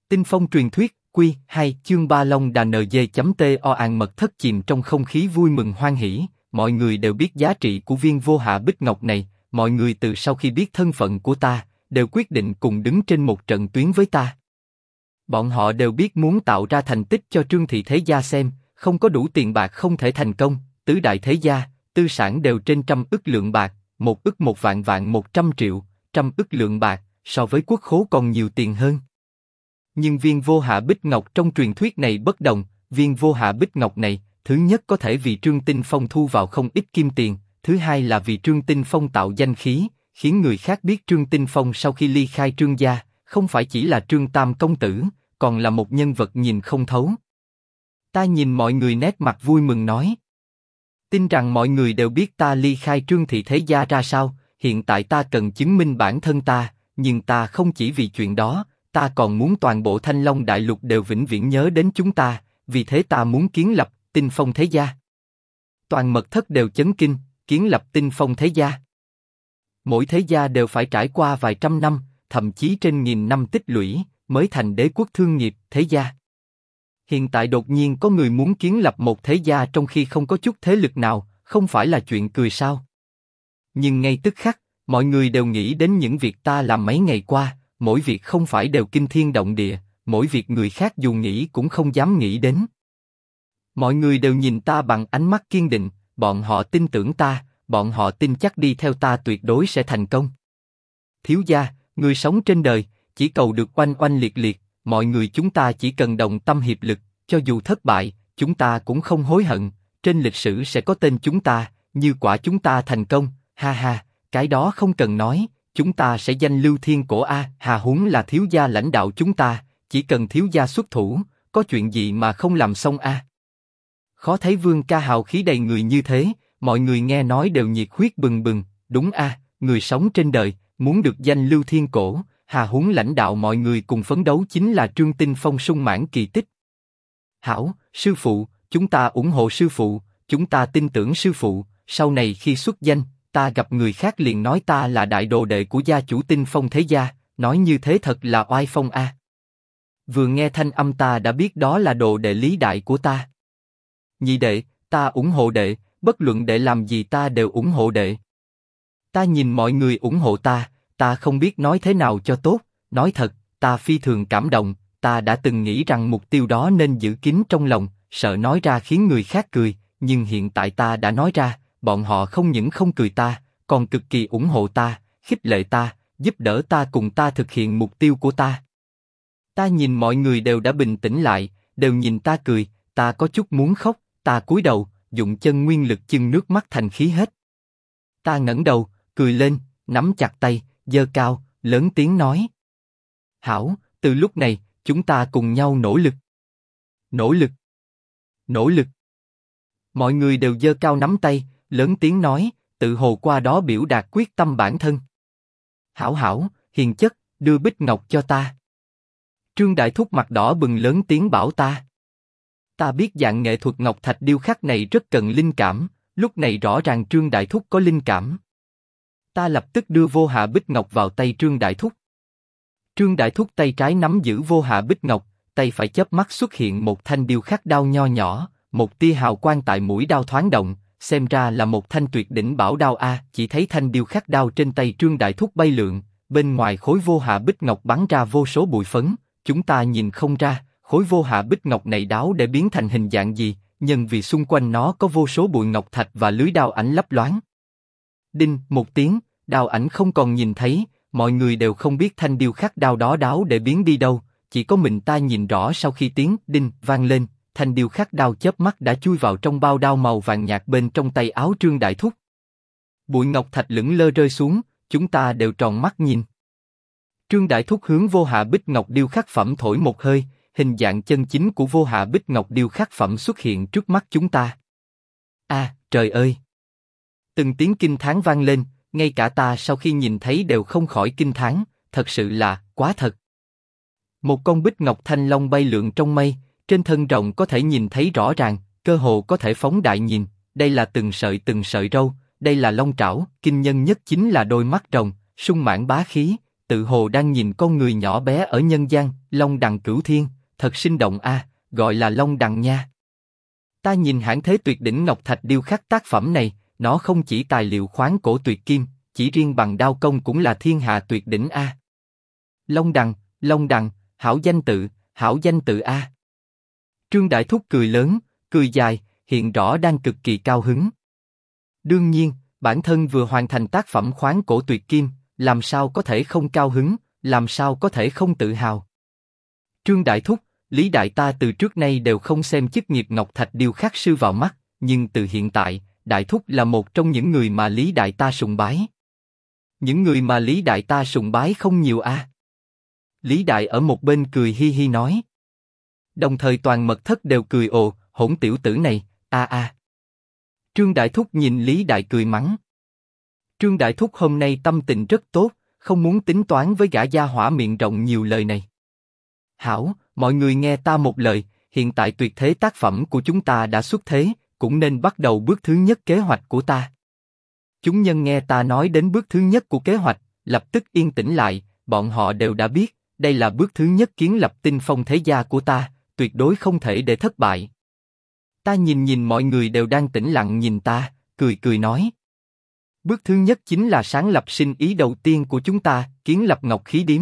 Tinh phong truyền thuyết, Quy 2, chương 3 Long Đà NG.to An mật thất chìm trong không khí vui mừng hoan hỉ, mọi người đều biết giá trị của viên vô hạ bích ngọc này, mọi người từ sau khi biết thân phận của ta, đều quyết định cùng đứng trên một trận tuyến với ta. Bọn họ đều biết muốn tạo ra thành tích cho Trương Thị Thế Gia xem, không có đủ tiền bạc không thể thành công, tứ đại thế gia, tư sản đều trên 100 ức lượng bạc, 1 ức 1 vạn vạn 100 triệu, 100 ức lượng bạc, so với quốc khố còn nhiều tiền hơn. Nhưng viên vô hạ bích ngọc trong truyền thuyết này bất đồng, viên vô hạ bích ngọc này, thứ nhất có thể vì Trương Tinh Phong thu vào không ít kim tiền, thứ hai là vì Trương Tinh Phong tạo danh khí, khiến người khác biết Trương Tinh Phong sau khi ly khai Trương gia, không phải chỉ là Trương Tam công tử, còn là một nhân vật nhìn không thấu. Ta nhìn mọi người nét mặt vui mừng nói. Tin rằng mọi người đều biết ta ly khai Trương Thị Thế Gia ra sao, hiện tại ta cần chứng minh bản thân ta, nhưng ta không chỉ vì chuyện đó, ta còn muốn toàn bộ Thanh Long Đại Lục đều vĩnh viễn nhớ đến chúng ta, vì thế ta muốn kiến lập Tinh Phong Thế Gia. Toàn mật thất đều chấn kinh, kiến lập Tinh Phong Thế Gia. Mỗi thế gia đều phải trải qua vài trăm năm, thậm chí trên nghìn năm tích lũy, mới thành đế quốc thương nghiệp, thế gia. Hiện tại đột nhiên có người muốn kiến lập một thế gia trong khi không có chút thế lực nào, không phải là chuyện cười sao? Nhưng ngay tức khắc, mọi người đều nghĩ đến những việc ta làm mấy ngày qua, mỗi việc không phải đều kinh thiên động địa, mỗi việc người khác dù nghĩ cũng không dám nghĩ đến. Mọi người đều nhìn ta bằng ánh mắt kiên định, bọn họ tin tưởng ta, bọn họ tin chắc đi theo ta tuyệt đối sẽ thành công. Thiếu gia, người sống trên đời, chỉ cầu được oanh oanh liệt liệt, mọi người chúng ta chỉ cần đồng tâm hiệp lực, cho dù thất bại, chúng ta cũng không hối hận, trên lịch sử sẽ có tên chúng ta, như quả chúng ta thành công, ha ha, cái đó không cần nói, chúng ta sẽ danh lưu thiên cổ a, hà huống là thiếu gia lãnh đạo chúng ta, chỉ cần thiếu gia xuất thủ, có chuyện gì mà không làm xong a? Khó thấy Vương ca hào khí đầy người như thế, mọi người nghe nói đều nhiệt huyết bừng bừng, đúng a, người sống trên đời, muốn được danh lưu thiên cổ, hà huống lãnh đạo mọi người cùng phấn đấu chính là Trương Tinh Phong sung mãn kỳ tích. Hảo, sư phụ, chúng ta ủng hộ sư phụ, chúng ta tin tưởng sư phụ, sau này khi xuất danh, ta gặp người khác liền nói ta là đại đồ đệ của gia chủ Tinh Phong Thế Gia, nói như thế thật là oai phong a. Vừa nghe thanh âm ta đã biết đó là đồ đệ lý đại của ta. Nhị đệ, ta ủng hộ đệ, bất luận đệ làm gì ta đều ủng hộ đệ. Ta nhìn mọi người ủng hộ ta không biết nói thế nào cho tốt, nói thật, ta phi thường cảm động, ta đã từng nghĩ rằng mục tiêu đó nên giữ kín trong lòng, sợ nói ra khiến người khác cười, nhưng hiện tại ta đã nói ra, bọn họ không những không cười ta, còn cực kỳ ủng hộ ta, khích lệ ta, giúp đỡ ta cùng ta thực hiện mục tiêu của ta. Ta nhìn mọi người đều đã bình tĩnh lại, đều nhìn ta cười, ta có chút muốn khóc, ta cúi đầu, dụng chân nguyên lực chưng nước mắt thành khí hết. Ta ngẩng đầu, cười lên, nắm chặt tay, giơ cao, lớn tiếng nói. Hảo, từ lúc này, chúng ta cùng nhau nỗ lực. Nỗ lực. Nỗ lực. Mọi người đều giơ cao nắm tay, lớn tiếng nói, tự hồ qua đó biểu đạt quyết tâm bản thân. Hảo hảo, hiền chất, đưa bích ngọc cho ta. Trương Đại Thúc mặt đỏ bừng lớn tiếng bảo ta. Ta biết dạng nghệ thuật ngọc thạch điêu khắc này rất cần linh cảm, lúc này rõ ràng Trương Đại Thúc có linh cảm. Ta lập tức đưa vô hạ bích ngọc vào tay Trương Đại Thúc. Trương Đại Thúc tay trái nắm giữ vô hạ bích ngọc, tay phải chớp mắt xuất hiện một thanh điêu khắc đao nho nhỏ, một tia hào quang tại mũi đao thoáng động, xem ra là một thanh tuyệt đỉnh bảo đao a. Chỉ thấy thanh điêu khắc đao trên tay Trương Đại Thúc bay lượn, bên ngoài khối vô hạ bích ngọc bắn ra vô số bụi phấn, chúng ta nhìn không ra khối vô hạ bích ngọc này đáo để biến thành hình dạng gì, nhưng vì xung quanh nó có vô số bụi ngọc thạch và lưới đao ảnh lấp loáng. Đinh, một tiếng, đao ảnh không còn nhìn thấy, mọi người đều không biết thanh điêu khắc đao đó đáo để biến đi đâu, chỉ có mình ta nhìn rõ sau khi tiếng đinh vang lên, thanh điêu khắc đao chớp mắt đã chui vào trong bao đao màu vàng nhạt bên trong tay áo Trương Đại Thúc. Bụi ngọc thạch lững lơ rơi xuống, chúng ta đều tròn mắt nhìn. Trương Đại Thúc hướng vô hạ bích ngọc điêu khắc phẩm thổi một hơi, hình dạng chân chính của vô hạ bích ngọc điêu khắc phẩm xuất hiện trước mắt chúng ta. A, trời ơi! Từng tiếng kinh thán vang lên, ngay cả ta sau khi nhìn thấy đều không khỏi kinh thán, thật sự là quá thật. Một con bích ngọc thanh long bay lượn trong mây, trên thân rồng có thể nhìn thấy rõ ràng, cơ hồ có thể phóng đại nhìn. Đây là từng sợi râu, đây là long trảo, kinh nhân nhất chính là đôi mắt rồng, sung mãn bá khí, tự hồ đang nhìn con người nhỏ bé ở nhân gian. Long đằng cửu thiên, thật sinh động a, gọi là long đằng nha. Ta nhìn hãng thế tuyệt đỉnh ngọc thạch điêu khắc tác phẩm này, nó không chỉ tài liệu khoáng cổ tuyệt kim, chỉ riêng bằng đao công cũng là thiên hạ tuyệt đỉnh a. Long đằng, hảo danh tự a. Trương Đại Thúc cười lớn, cười dài, hiện rõ đang cực kỳ cao hứng. Đương nhiên, bản thân vừa hoàn thành tác phẩm khoáng cổ tuyệt kim, làm sao có thể không cao hứng, làm sao có thể không tự hào. Trương Đại Thúc, Lý Đại ta từ trước nay đều không xem chức nghiệp ngọc thạch điêu khắc sư vào mắt, nhưng từ hiện tại, Đại Thúc là một trong những người mà Lý Đại ta sùng bái. Những người mà Lý Đại ta sùng bái không nhiều a. Lý Đại ở một bên cười hi hi nói. Đồng thời toàn mật thất đều cười ồ, hỗn tiểu tử này, a. Trương Đại Thúc nhìn Lý Đại cười mắng. Trương Đại Thúc hôm nay tâm tình rất tốt, không muốn tính toán với gã gia hỏa miệng rộng nhiều lời này. Hảo, mọi người nghe ta một lời, hiện tại tuyệt thế tác phẩm của chúng ta đã xuất thế, cũng nên bắt đầu bước thứ nhất kế hoạch của ta. Chúng nhân nghe ta nói đến bước thứ nhất của kế hoạch, lập tức yên tĩnh lại, bọn họ đều đã biết, đây là bước thứ nhất kiến lập tinh phong thế gia của ta, tuyệt đối không thể để thất bại. Ta nhìn mọi người đều đang tĩnh lặng nhìn ta, cười nói. Bước thứ nhất chính là sáng lập sinh ý đầu tiên của chúng ta, kiến lập Ngọc Khí Điếm.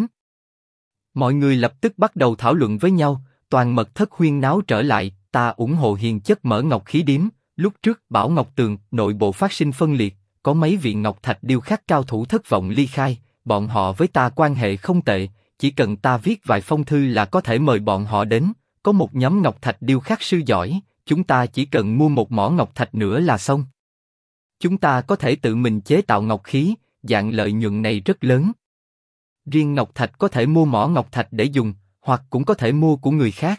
Mọi người lập tức bắt đầu thảo luận với nhau, toàn mật thất huyên náo trở lại, ta ủng hộ hiền chất mở Ngọc Khí Điếm. Lúc trước Bảo Ngọc Tường, nội bộ phát sinh phân liệt, có mấy vị ngọc thạch điêu khắc cao thủ thất vọng ly khai, bọn họ với ta quan hệ không tệ, chỉ cần ta viết vài phong thư là có thể mời bọn họ đến, có một nhóm ngọc thạch điêu khắc sư giỏi, chúng ta chỉ cần mua một mỏ ngọc thạch nữa là xong. Chúng ta có thể tự mình chế tạo ngọc khí, dạng lợi nhuận này rất lớn. Riêng ngọc thạch có thể mua mỏ ngọc thạch để dùng, hoặc cũng có thể mua của người khác.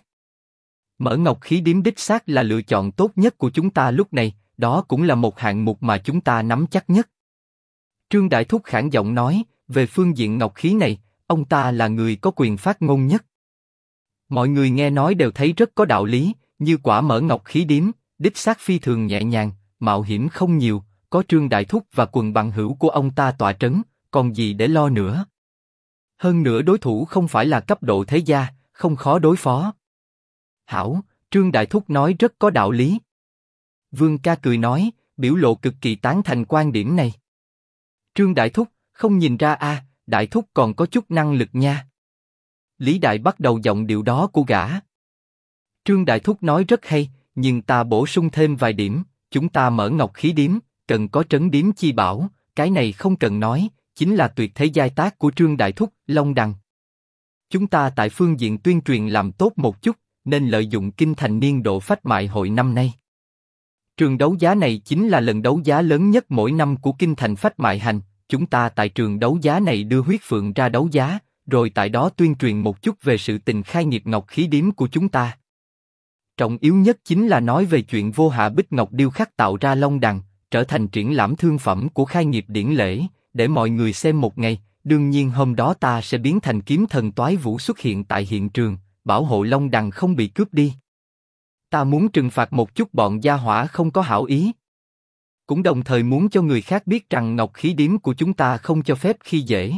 Mở Ngọc Khí Điếm đích xác là lựa chọn tốt nhất của chúng ta lúc này, đó cũng là một hạng mục mà chúng ta nắm chắc nhất. Trương Đại Thúc khản giọng nói, về phương diện ngọc khí này, ông ta là người có quyền phát ngôn nhất. Mọi người nghe nói đều thấy rất có đạo lý, như quả mở Ngọc Khí Điếm, đích xác phi thường nhẹ nhàng, mạo hiểm không nhiều, có Trương Đại Thúc và quần bằng hữu của ông ta tọa trấn, còn gì để lo nữa. Hơn nữa đối thủ không phải là cấp độ thế gia, không khó đối phó. Hảo, Trương Đại Thúc nói rất có đạo lý. Vương ca cười nói, biểu lộ cực kỳ tán thành quan điểm này. Trương Đại Thúc, không nhìn ra a, Đại Thúc còn có chút năng lực nha. Lý Đại bắt đầu giọng điệu đó của gã. Trương Đại Thúc nói rất hay, nhưng ta bổ sung thêm vài điểm, chúng ta mở Ngọc Khí Điếm, cần có trấn điếm chi bảo, cái này không cần nói, chính là tuyệt thế giai tác của Trương Đại Thúc, Long Đằng. Chúng ta tại phương diện tuyên truyền làm tốt một chút, nên lợi dụng kinh thành niên độ phách mại hội năm nay. Trường đấu giá này chính là lần đấu giá lớn nhất mỗi năm của kinh thành phách mại hành, chúng ta tại trường đấu giá này đưa huyết phượng ra đấu giá, rồi tại đó tuyên truyền một chút về sự tình khai nghiệp Ngọc Khí Điếm của chúng ta. Trọng yếu nhất chính là nói về chuyện vô hạ bích ngọc điêu khắc tạo ra Long Đằng, trở thành triển lãm thương phẩm của khai nghiệp điển lễ, để mọi người xem một ngày. Đương nhiên hôm đó ta sẽ biến thành kiếm thần toái vũ xuất hiện tại hiện trường, bảo hộ Long Đằng không bị cướp đi. Ta muốn trừng phạt một chút bọn gia hỏa không có hảo ý. Cũng đồng thời muốn cho người khác biết rằng Ngọc Khí Điếm của chúng ta không cho phép khi dễ.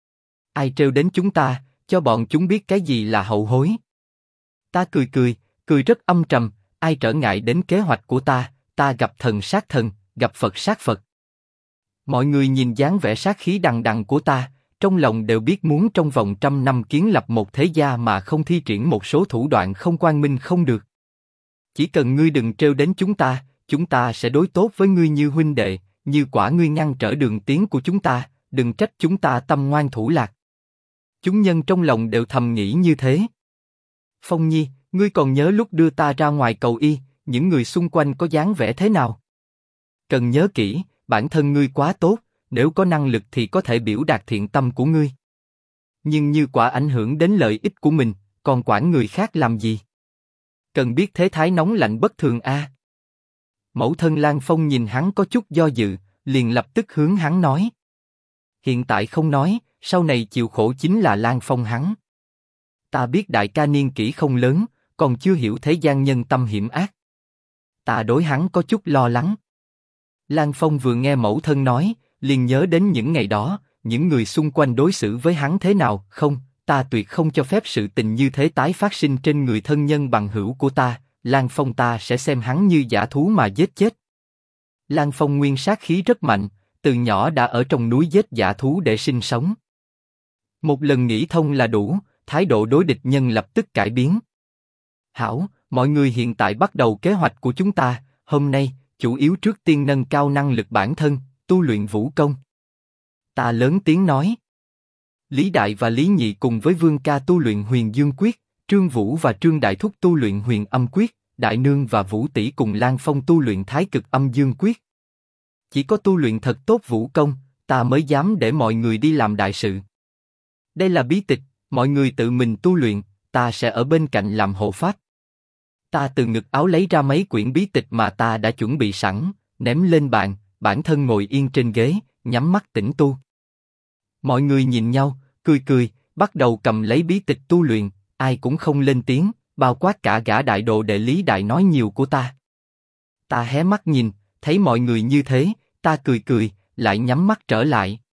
Ai trêu đến chúng ta, cho bọn chúng biết cái gì là hậu hối. Ta cười rất âm trầm, ai trở ngại đến kế hoạch của ta gặp thần sát thần, gặp Phật sát Phật. Mọi người nhìn dáng vẻ sát khí đằng đằng của ta, trong lòng đều biết muốn trong vòng 100 năm kiến lập một thế gia mà không thi triển một số thủ đoạn không quang minh không được. Chỉ cần ngươi đừng trêu đến chúng ta sẽ đối tốt với ngươi như huynh đệ, như quả ngươi ngăn trở đường tiến của chúng ta, đừng trách chúng ta tâm ngoan thủ lạc. Chúng nhân trong lòng đều thầm nghĩ như thế. Phong Nhi, ngươi còn nhớ lúc đưa ta ra ngoài cầu y, những người xung quanh có dáng vẻ thế nào? Cần nhớ kỹ, bản thân ngươi quá tốt, nếu có năng lực thì có thể biểu đạt thiện tâm của ngươi. Nhưng như quả ảnh hưởng đến lợi ích của mình, còn quản người khác làm gì? Cần biết thế thái nóng lạnh bất thường a. Mẫu thân Lan Phong nhìn hắn có chút do dự, liền lập tức hướng hắn nói. Hiện tại không nói, sau này chịu khổ chính là Lan Phong hắn. Ta biết đại ca niên kỷ không lớn, còn chưa hiểu thế gian nhân tâm hiểm ác. Ta đối hắn có chút lo lắng. Lan Phong vừa nghe mẫu thân nói, liền nhớ đến những ngày đó, những người xung quanh đối xử với hắn thế nào, không, ta tuyệt không cho phép sự tình như thế tái phát sinh trên người thân nhân bằng hữu của ta, Lan Phong ta sẽ xem hắn như dã thú mà giết chết. Lan Phong nguyên sát khí rất mạnh, từ nhỏ đã ở trong núi giết dã thú để sinh sống. Một lần nghĩ thông là đủ, thái độ đối địch nhân lập tức cải biến. Hảo, mọi người hiện tại bắt đầu kế hoạch của chúng ta, hôm nay, chủ yếu trước tiên nâng cao năng lực bản thân, tu luyện vũ công. Ta lớn tiếng nói. Lý Đại và Lý Nhị cùng với Vương Ca tu luyện Huyền Dương Quyết, Trương Vũ và Trương Đại Thúc tu luyện Huyền Âm Quyết, Đại Nương và Vũ Tỷ cùng Lan Phong tu luyện Thái Cực Âm Dương Quyết. Chỉ có tu luyện thật tốt vũ công, ta mới dám để mọi người đi làm đại sự. Đây là bí tịch, mọi người tự mình tu luyện, ta sẽ ở bên cạnh làm hộ pháp. Ta từ ngực áo lấy ra mấy quyển bí tịch mà ta đã chuẩn bị sẵn, ném lên bàn, bản thân ngồi yên trên ghế, nhắm mắt tĩnh tu. Mọi người nhìn nhau, cười cười, bắt đầu cầm lấy bí tịch tu luyện, ai cũng không lên tiếng, bao quát cả gã đại đồ đệ Lý Đại nói nhiều của ta. Ta hé mắt nhìn, thấy mọi người như thế, ta cười cười, lại nhắm mắt trở lại.